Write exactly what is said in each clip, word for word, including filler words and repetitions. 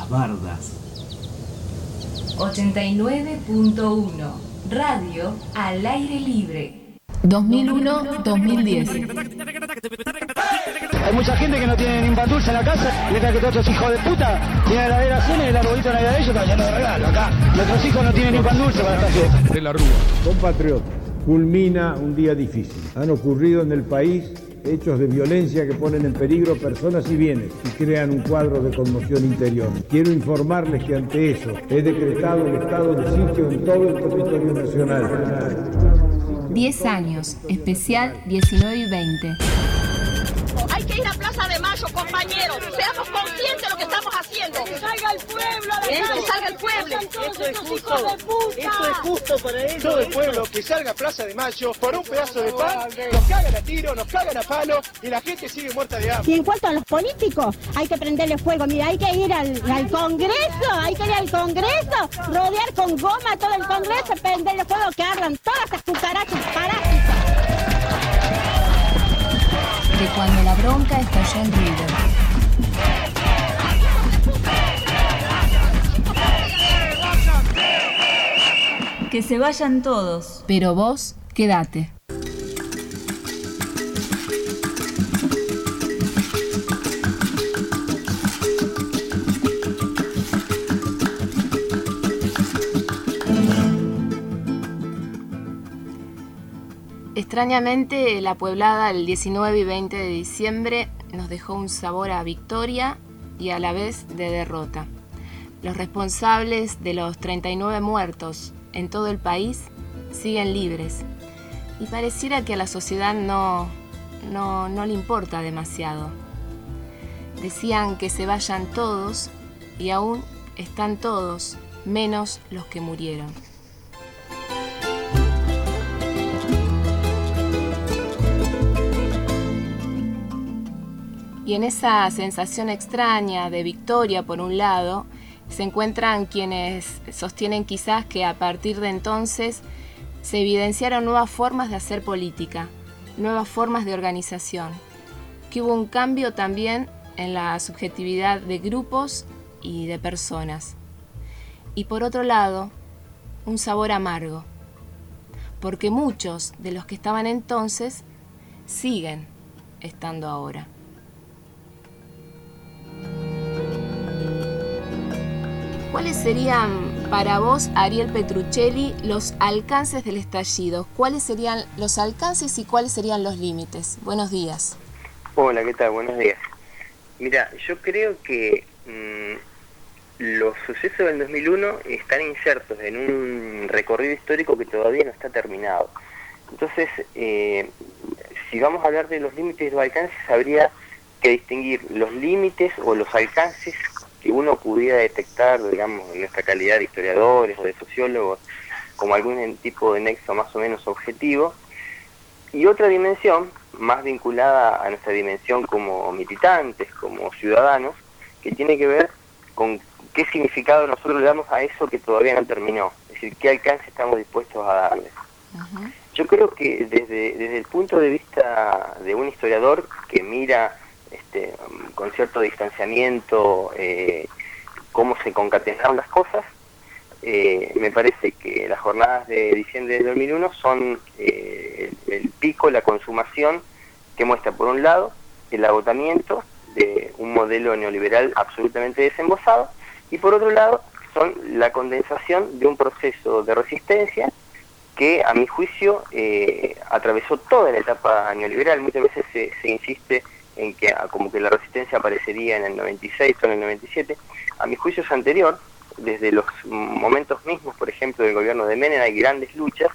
las bardas. ochenta y nueve punto uno Radio al aire libre. dos mil uno a dos mil diez. Hay mucha gente que no tiene ni un pan dulce en la casa, mientras que todos estos hijos de puta tienen la heladera cena y el arbolito de Navidad de ellos está lleno de regalo. Acá nuestros hijos no tienen ni un pan dulce para esta fiesta. De la Rúa. Compatriotas, culmina un día difícil. Han ocurrido en el país hechos de violencia que ponen en peligro personas y bienes y crean un cuadro de conmoción interior. Quiero informarles que ante eso he decretado el estado de sitio en todo el territorio nacional. diez años, especial diecinueve y veinte. Hay que ir a Plaza de Mayo, compañeros. Seamos conscientes de lo que estamos haciendo. Que salga el pueblo, ¿Eh? que salga el pueblo. Esto es justo. Esto es justo para ellos. Todo el pueblo que salga a Plaza de Mayo por un pedazo de pan, nos cagan a tiro, nos cagan a palo y la gente sigue muerta de hambre. Y en cuanto a los políticos, hay que prenderle fuego. Mira, hay que ir al, al Congreso, hay que ir al Congreso, rodear con goma todo el Congreso, prenderle fuego que ardan todas esas cucarachas parásitas. De cuando la bronca estalló en River. Que se vayan todos. Pero vos, quédate. Extrañamente, la Pueblada el diecinueve y veinte de diciembre nos dejó un sabor a victoria y a la vez de derrota. Los responsables de los treinta y nueve muertos en todo el país siguen libres y pareciera que a la sociedad no, no, no le importa demasiado. Decían que se vayan todos y aún están todos, menos los que murieron. Y en esa sensación extraña de victoria por un lado, se encuentran quienes sostienen quizás que a partir de entonces se evidenciaron nuevas formas de hacer política, nuevas formas de organización, que hubo un cambio también en la subjetividad de grupos y de personas. Y por otro lado, un sabor amargo, porque muchos de los que estaban entonces siguen estando ahora. ¿Cuáles serían para vos, Ariel Petruccelli, los alcances del estallido? ¿Cuáles serían los alcances y cuáles serían los límites? Buenos días. Hola, ¿qué tal? Buenos días. Mira, yo creo que mmm, los sucesos del dos mil uno están insertos en un recorrido histórico que todavía no está terminado. Entonces, eh, si vamos a hablar de los límites y los alcances, habría que distinguir los límites o los alcances que uno pudiera detectar, digamos, en nuestra calidad de historiadores o de sociólogos, como algún tipo de nexo más o menos objetivo, y otra dimensión, más vinculada a nuestra dimensión como militantes, como ciudadanos, que tiene que ver con qué significado nosotros le damos a eso que todavía no terminó, es decir, qué alcance estamos dispuestos a darle. Uh-huh. Yo creo que desde, desde el punto de vista de un historiador que mira Este, con cierto distanciamiento eh, cómo se concatenaron las cosas, eh, me parece que las jornadas de diciembre del dos mil uno son eh, el, el pico, la consumación que muestra por un lado el agotamiento de un modelo neoliberal absolutamente desembosado y por otro lado son la condensación de un proceso de resistencia que a mi juicio eh, atravesó toda la etapa neoliberal. Muchas veces se, se insiste en que como que la resistencia aparecería en el noventa y seis o en el noventa y siete. A mi juicio es anterior, desde los momentos mismos, por ejemplo, del gobierno de Menem hay grandes luchas,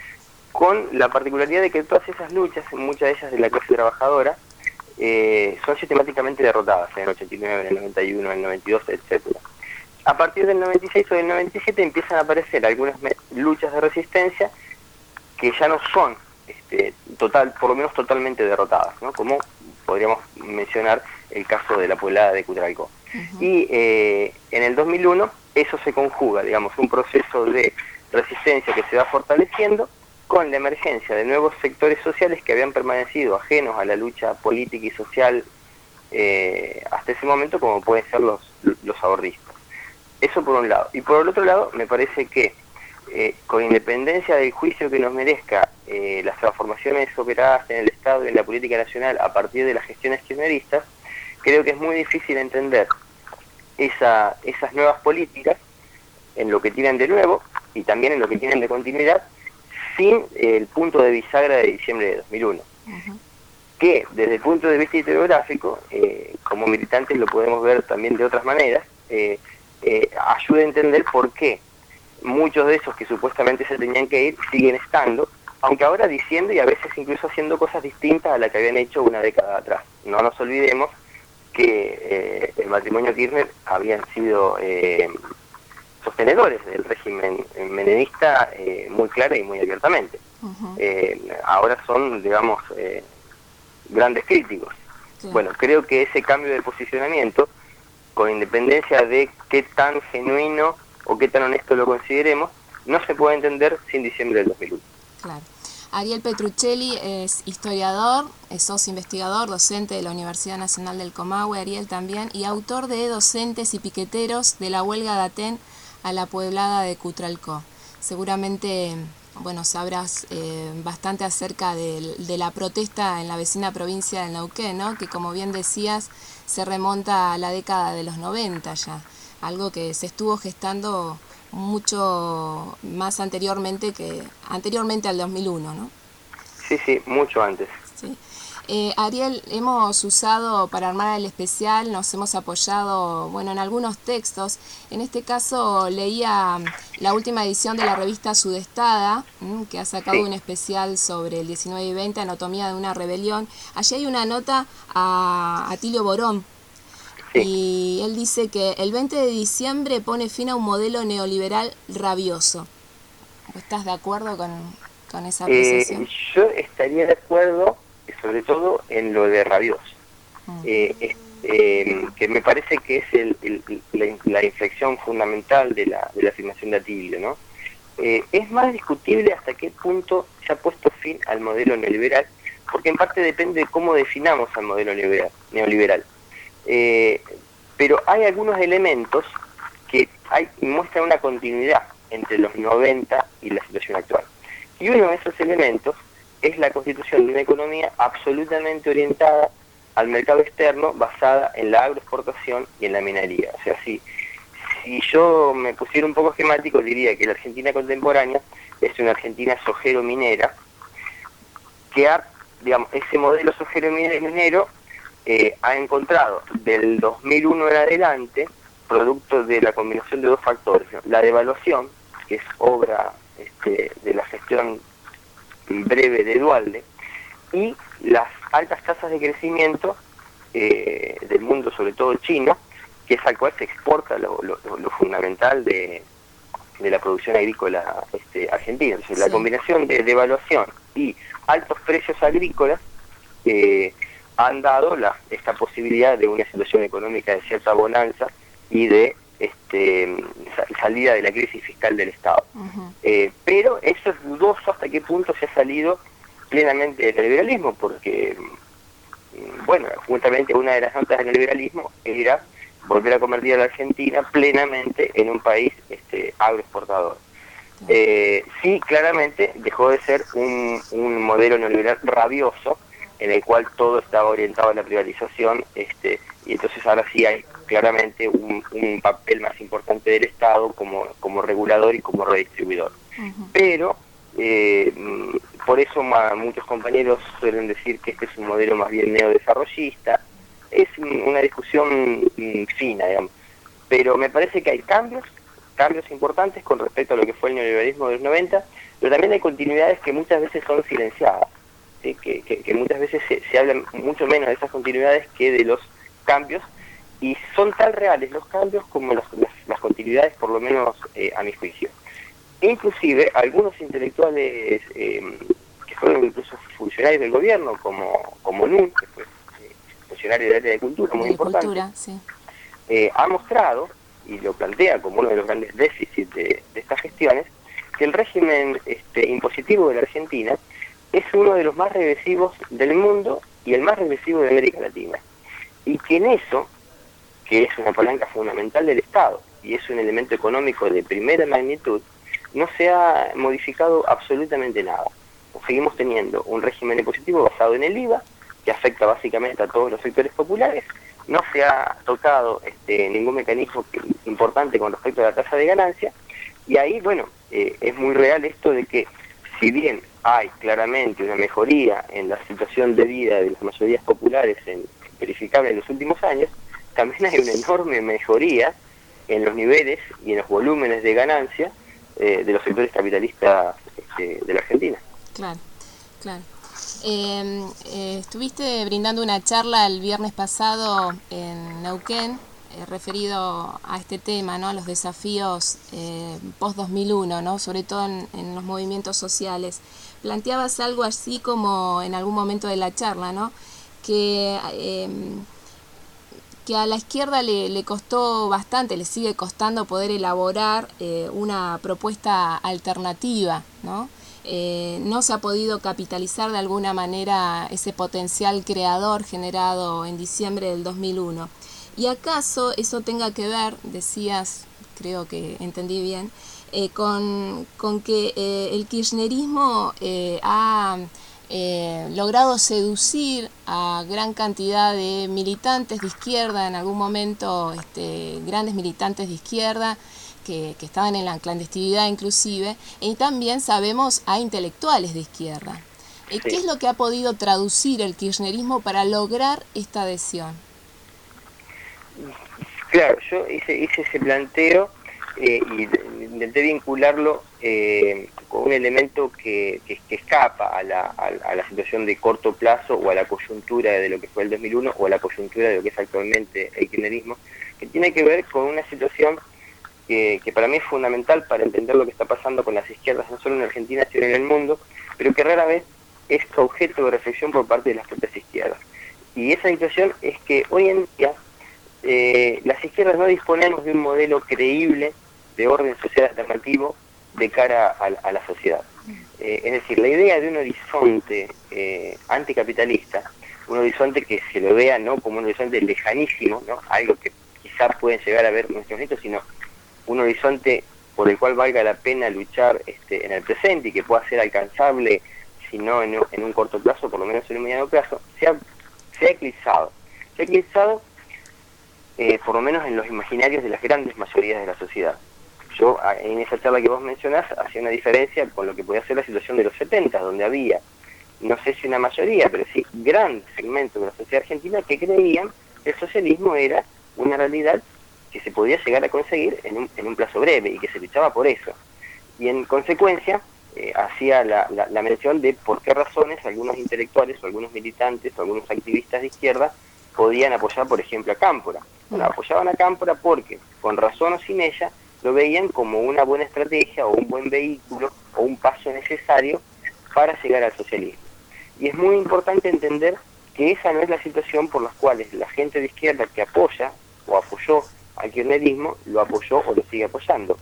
con la particularidad de que todas esas luchas, muchas de ellas de la clase trabajadora, eh, son sistemáticamente derrotadas en el ochenta y nueve, en el noventa y uno, en el noventa y dos, etcétera. A partir del noventa y seis o del noventa y siete empiezan a aparecer algunas luchas de resistencia que ya no son este, total, por lo menos totalmente derrotadas, ¿no? Como podríamos mencionar el caso de la Pueblada de Cutralcó. Uh-huh. Y eh, en el dos mil uno eso se conjuga, digamos, un proceso de resistencia que se va fortaleciendo con la emergencia de nuevos sectores sociales que habían permanecido ajenos a la lucha política y social eh, hasta ese momento, como pueden ser los, los ahorristas. Eso por un lado. Y por el otro lado, me parece que eh, con independencia del juicio que nos merezca eh, las transformaciones operadas en el Estado y en la política nacional a partir de las gestiones kirchneristas, creo que es muy difícil entender esa, esas nuevas políticas en lo que tienen de nuevo y también en lo que tienen de continuidad, sin eh, el punto de bisagra de diciembre de dos mil uno. Uh-huh. Que desde el punto de vista historiográfico, eh, como militantes lo podemos ver también de otras maneras, eh, eh, ayuda a entender por qué muchos de esos que supuestamente se tenían que ir siguen estando, aunque ahora diciendo y a veces incluso haciendo cosas distintas a las que habían hecho una década atrás. No nos olvidemos que eh, el matrimonio Kirchner habían sido eh, sostenedores del régimen menemista eh, muy clara y muy abiertamente. Uh-huh. Eh, ahora son, digamos, eh, grandes críticos. Sí. Bueno, creo que ese cambio de posicionamiento, con independencia de qué tan genuino o qué tan honesto lo consideremos, no se puede entender sin diciembre del dos mil uno. Claro. Ariel Petruccelli es historiador, es socio investigador, docente de la Universidad Nacional del Comahue, Ariel también, y autor de Docentes y Piqueteros de la huelga de Aten a la Pueblada de Cutralcó. Seguramente, bueno, sabrás eh, bastante acerca de, de la protesta en la vecina provincia del Neuquén, ¿no? Que, como bien decías, se remonta a la década de los noventa ya, algo que se estuvo gestando mucho más anteriormente que anteriormente al dos mil uno, ¿no? Sí, sí, mucho antes. Sí. Eh, Ariel, hemos usado para armar el especial, nos hemos apoyado, bueno, en algunos textos. En este caso leía la última edición de la revista Sudestada, ¿m? que ha sacado sí. un especial sobre el diecinueve y veinte, Anatomía de una rebelión. Allí hay una nota a Atilio Borón, sí. y él dice que el veinte de diciembre pone fin a un modelo neoliberal rabioso. ¿Estás de acuerdo con, con esa apreciación? Eh, yo estaría de acuerdo, sobre todo en lo de rabioso, mm. eh, es, eh, que me parece que es el, el, la, la inflexión fundamental de la, de la afirmación de Atilio, ¿no? Eh, es más discutible hasta qué punto se ha puesto fin al modelo neoliberal, porque en parte depende de cómo definamos al modelo neoliberal. neoliberal. Eh, pero hay algunos elementos que hay, muestran una continuidad entre los noventa y la situación actual. Y uno de esos elementos es la constitución de una economía absolutamente orientada al mercado externo, basada en la agroexportación y en la minería. O sea, si, si yo me pusiera un poco esquemático, diría que la Argentina contemporánea es una Argentina sojero-minera, que ha, digamos, ese modelo sojero-minero eh, ha encontrado del dos mil uno en adelante, producto de la combinación de dos factores, ¿no? La devaluación, que es obra este, de la gestión breve de Duhalde, y las altas tasas de crecimiento eh, del mundo, sobre todo chino, que es al cual se exporta lo, lo, lo fundamental de, de la producción agrícola este, argentina. Entonces, sí. La combinación de devaluación y altos precios agrícolas eh, han dado la, esta posibilidad de una situación económica de cierta bonanza y de este, salida de la crisis fiscal del Estado. Uh-huh. Eh, pero eso es dudoso hasta qué punto se ha salido plenamente del liberalismo, porque, bueno, justamente una de las notas del liberalismo era volver a convertir a la Argentina plenamente en un país este, agroexportador. Uh-huh. Eh, sí, claramente dejó de ser un, un modelo neoliberal rabioso, en el cual todo estaba orientado a la privatización, este, y entonces ahora sí hay claramente un, un papel más importante del Estado como, como regulador y como redistribuidor. Uh-huh. Pero eh, por eso ma, muchos compañeros suelen decir que este es un modelo más bien neodesarrollista. Es una discusión mm, fina, digamos. Pero me parece que hay cambios, cambios importantes con respecto a lo que fue el neoliberalismo de los noventa, pero también hay continuidades que muchas veces son silenciadas, ¿sí? que, que, que muchas veces se, se habla mucho menos de esas continuidades que de los cambios, y son tan reales los cambios como los, las, las continuidades, por lo menos eh, a mi juicio. Inclusive algunos intelectuales eh, que fueron incluso funcionarios del gobierno, como, como Nun, que fue eh, funcionario del área de cultura, muy de importante, cultura, sí. eh, ha mostrado, y lo plantea como uno de los grandes déficits de, de estas gestiones, que el régimen este, impositivo de la Argentina es uno de los más regresivos del mundo y el más regresivo de América Latina. Y que en eso, que es una palanca fundamental del Estado, y es un elemento económico de primera magnitud, no se ha modificado absolutamente nada. Seguimos teniendo un régimen impositivo basado en el I V A, que afecta básicamente a todos los sectores populares. No se ha tocado este, ningún mecanismo que, importante con respecto a la tasa de ganancia, y ahí, bueno, eh, es muy real esto de que, si bien hay claramente una mejoría en la situación de vida de las mayorías populares en, verificable en los últimos años, también hay una enorme mejoría en los niveles y en los volúmenes de ganancia eh, de los sectores capitalistas este, de la Argentina. Claro, claro. Eh, eh, estuviste brindando una charla el viernes pasado en Neuquén, eh, referido a este tema, ¿no? A los desafíos eh, post dos mil uno, ¿no? Sobre todo en, en los movimientos sociales. Planteabas algo así como en algún momento de la charla, ¿no? Que, eh, que a la izquierda le, le costó bastante, le sigue costando poder elaborar eh, una propuesta alternativa, ¿no? Eh, no se ha podido capitalizar de alguna manera ese potencial creador generado en diciembre del dos mil uno. ¿Y acaso eso tenga que ver, decías, creo que entendí bien, eh, con, con que eh, el kirchnerismo eh, ha eh, logrado seducir a gran cantidad de militantes de izquierda, en algún momento este, grandes militantes de izquierda, Que, que estaban en la clandestinidad inclusive, y también sabemos a intelectuales de izquierda? Sí. ¿Qué es lo que ha podido traducir el kirchnerismo para lograr esta adhesión? Claro, yo hice, hice ese planteo eh, y intenté vincularlo eh, con un elemento que, que, que escapa a la, a, a la situación de corto plazo o a la coyuntura de lo que fue el dos mil uno o a la coyuntura de lo que es actualmente el kirchnerismo, que tiene que ver con una situación Que, que para mí es fundamental para entender lo que está pasando con las izquierdas, no solo en Argentina, sino en el mundo, pero que rara vez es objeto de reflexión por parte de las propias izquierdas. Y esa situación es que hoy en día eh, las izquierdas no disponemos de un modelo creíble de orden social alternativo de cara a, a la sociedad. Eh, es decir, la idea de un horizonte eh, anticapitalista, un horizonte que se lo vea no como un horizonte lejanísimo, ¿no? Algo que quizás pueden llegar a ver nuestros nietos, sino un horizonte por el cual valga la pena luchar este, en el presente y que pueda ser alcanzable, si no en, en un corto plazo, por lo menos en un mediano plazo, se ha, se ha eclipsado. Se ha eclipsado eh, por lo menos en los imaginarios de las grandes mayorías de la sociedad. Yo, en esa charla que vos mencionás, hacía una diferencia con lo que podía ser la situación de los setenta, donde había, no sé si una mayoría, pero sí gran segmento de la sociedad argentina que creían que el socialismo era una realidad que se podía llegar a conseguir en un, en un plazo breve y que se luchaba por eso. Y en consecuencia eh, hacía la, la, la mención de por qué razones algunos intelectuales o algunos militantes o algunos activistas de izquierda podían apoyar, por ejemplo, a Cámpora. Bueno, apoyaban a Cámpora porque, con razón o sin ella, lo veían como una buena estrategia o un buen vehículo o un paso necesario para llegar al socialismo. Y es muy importante entender que esa no es la situación por la cual la gente de izquierda que apoya o apoyó al kirchnerismo lo apoyó o lo sigue apoyando.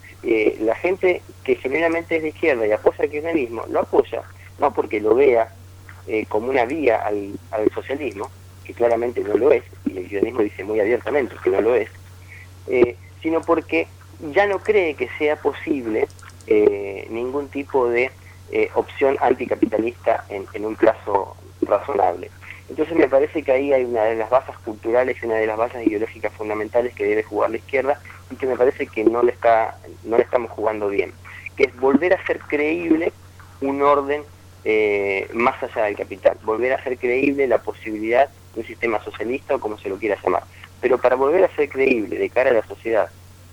Eh, la gente que genuinamente es de izquierda y apoya al kirchnerismo lo apoya no porque lo vea eh, como una vía al, al socialismo, que claramente no lo es, y el kirchnerismo dice muy abiertamente que no lo es, eh, sino porque ya no cree que sea posible eh, ningún tipo de eh, opción anticapitalista en, en un plazo razonable. Entonces me parece que ahí hay una de las bases culturales y una de las bases ideológicas fundamentales que debe jugar la izquierda y que me parece que no le está no le estamos jugando bien, que es volver a hacer creíble un orden eh, más allá del capital, volver a hacer creíble la posibilidad de un sistema socialista o como se lo quiera llamar. Pero para volver a hacer creíble de cara a la sociedad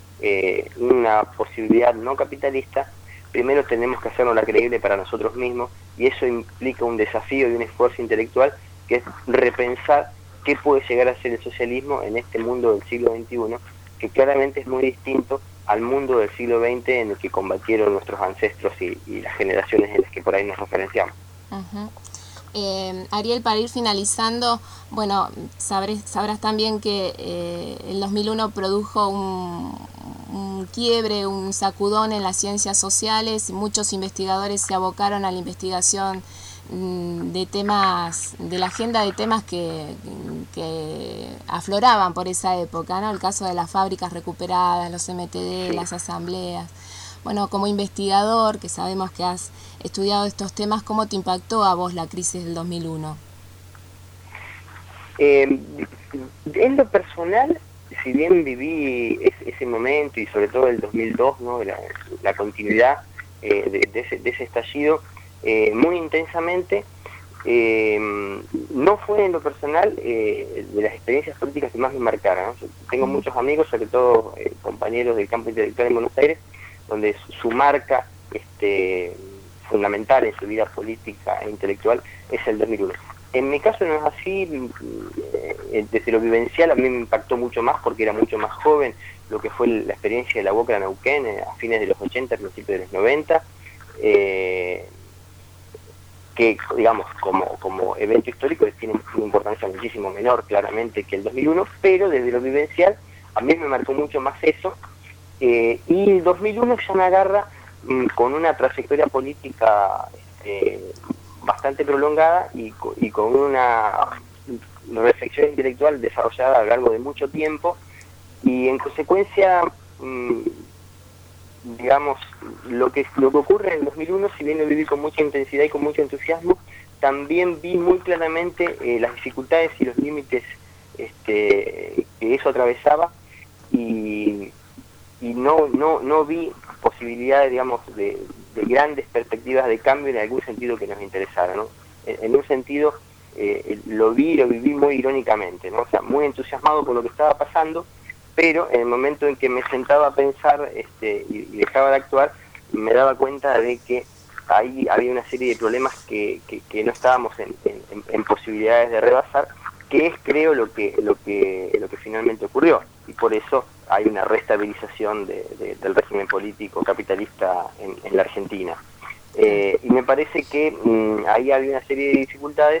eh, una posibilidad no capitalista, primero tenemos que hacernos la creíble para nosotros mismos, y eso implica un desafío y un esfuerzo intelectual que es repensar qué puede llegar a ser el socialismo en este mundo del siglo veintiuno, que claramente es muy distinto al mundo del siglo veinte en el que combatieron nuestros ancestros y, y las generaciones en las que por ahí nos referenciamos. Uh-huh. Eh, Ariel, para ir finalizando, bueno, sabrás, sabrás también que eh, el dos mil uno produjo un, un quiebre, un sacudón en las ciencias sociales, y muchos investigadores se abocaron a la investigación de temas, de la agenda de temas que, que afloraban por esa época, ¿no? El caso de las fábricas recuperadas, los M T D, sí. Las asambleas. Bueno, como investigador, que sabemos que has estudiado estos temas, ¿cómo te impactó a vos la crisis del dos mil uno? Eh, en lo personal, si bien viví ese, ese momento y sobre todo el dos mil dos, ¿no? la, la continuidad eh, de, de, ese, de ese estallido eh, muy intensamente, eh, no fue en lo personal eh, de las experiencias políticas que más me marcaron, ¿no? Yo tengo muchos amigos, sobre todo eh, compañeros del campo intelectual en Buenos Aires, donde su, su marca este, fundamental en su vida política e intelectual es el dos mil uno. En mi caso no es así, desde lo vivencial a mí me impactó mucho más porque era mucho más joven, lo que fue la experiencia de la Boca Neuquén a fines de los ochenta, principios de los noventa, eh, que digamos como, como evento histórico tiene una importancia muchísimo menor claramente que el dos mil uno, pero desde lo vivencial a mí me marcó mucho más eso, eh, y el dos mil uno ya me agarra mm, con una trayectoria política eh, bastante prolongada y, y con una reflexión intelectual desarrollada a lo largo de mucho tiempo, y en consecuencia mmm, digamos lo que lo que ocurre en el dos mil uno, si bien lo viví con mucha intensidad y con mucho entusiasmo, también vi muy claramente eh, las dificultades y los límites este, que eso atravesaba, y, y no no no vi posibilidades, digamos, de, de grandes perspectivas de cambio en algún sentido que nos interesara, ¿no? En, en un sentido eh, lo vi y lo viví muy irónicamente, ¿no? O sea, muy entusiasmado por lo que estaba pasando, pero en el momento en que me sentaba a pensar este, y, y dejaba de actuar, me daba cuenta de que ahí había una serie de problemas que, que, que no estábamos en, en, en posibilidades de rebasar, que es, creo, lo que lo que lo que finalmente ocurrió, y por eso hay una restabilización de, de, del régimen político capitalista en, en la Argentina. Eh, y me parece que mmm, ahí había una serie de dificultades,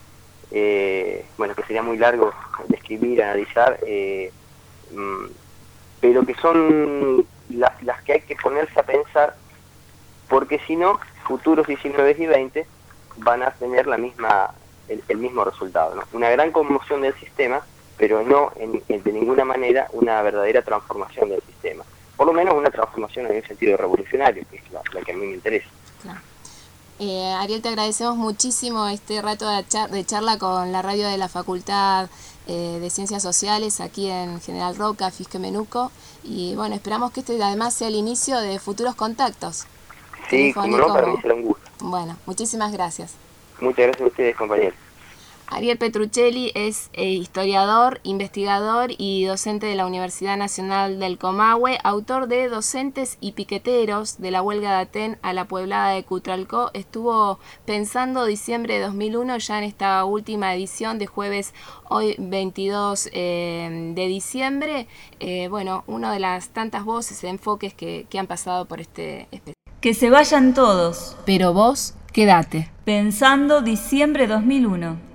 eh, bueno, que sería muy largo describir, analizar, eh, mmm, pero que son las, las que hay que ponerse a pensar, porque si no, futuros diecinueve y veinte van a tener la misma el, el mismo resultado, ¿no? Una gran conmoción del sistema, pero no en, en, de ninguna manera una verdadera transformación del sistema. Por lo menos una transformación en el sentido revolucionario, que es la, la que a mí me interesa. Claro. Eh, Ariel, te agradecemos muchísimo este rato de, char de charla con la radio de la Facultad eh, de Ciencias Sociales aquí en General Roca, Fisque Menuco, y bueno, esperamos que este además sea el inicio de futuros contactos. Sí, como no, para mí será un gusto. Bueno, muchísimas gracias. Muchas gracias a ustedes, compañeros. Ariel Petruccelli es eh, historiador, investigador y docente de la Universidad Nacional del Comahue, autor de Docentes y Piqueteros, de la huelga de Aten a la Pueblada de Cutralcó. Estuvo pensando diciembre de dos mil uno, ya en esta última edición de jueves, hoy veintidós eh, de diciembre. Eh, bueno, una de las tantas voces, enfoques que, que han pasado por este especial. Que se vayan todos. Pero vos, quédate. Pensando diciembre dos mil uno.